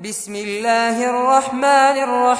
بسم الله الرحمن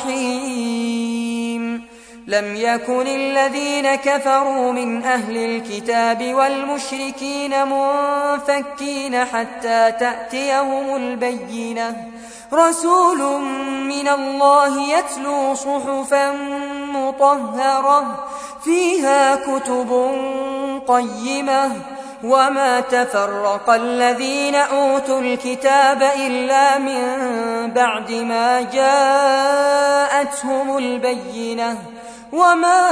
الرحيم لم يكن الذين كفروا من أهل الكتاب والمشركين منفكين حتى تأتيهم البينة رسول من الله يتلو صحفا مطهرة فيها كتب قيمة وما تفرق الذين أوتوا الكتاب إلا من بعد ما جاءتهم البينة وما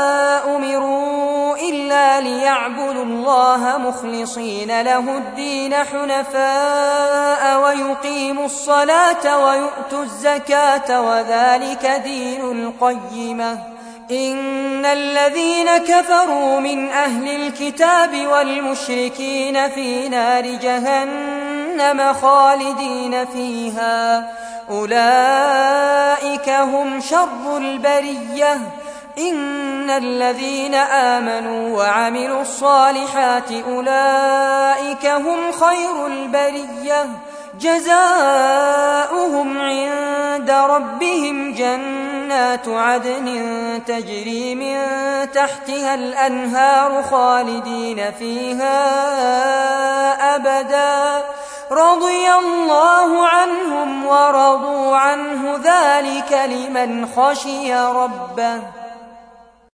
أمروا إلا ليعبدوا الله مخلصين له الدين حنفاء ويقيموا الصلاة ويؤتوا الزكاة وذلك دين القيمة إن الذين كفروا من أهل الكتاب والمشركين في نار جهنم خالدين فيها أولئك هم شر البرية إن الذين آمنوا وعملوا الصالحات أولئك هم خير البرية جزاؤهم عند ربهم جنات عدن تجري من تحتها الأنهار خالدين فيها أبدا رضي الله عنهم ورضوا عنه ذلك لمن خشي ربه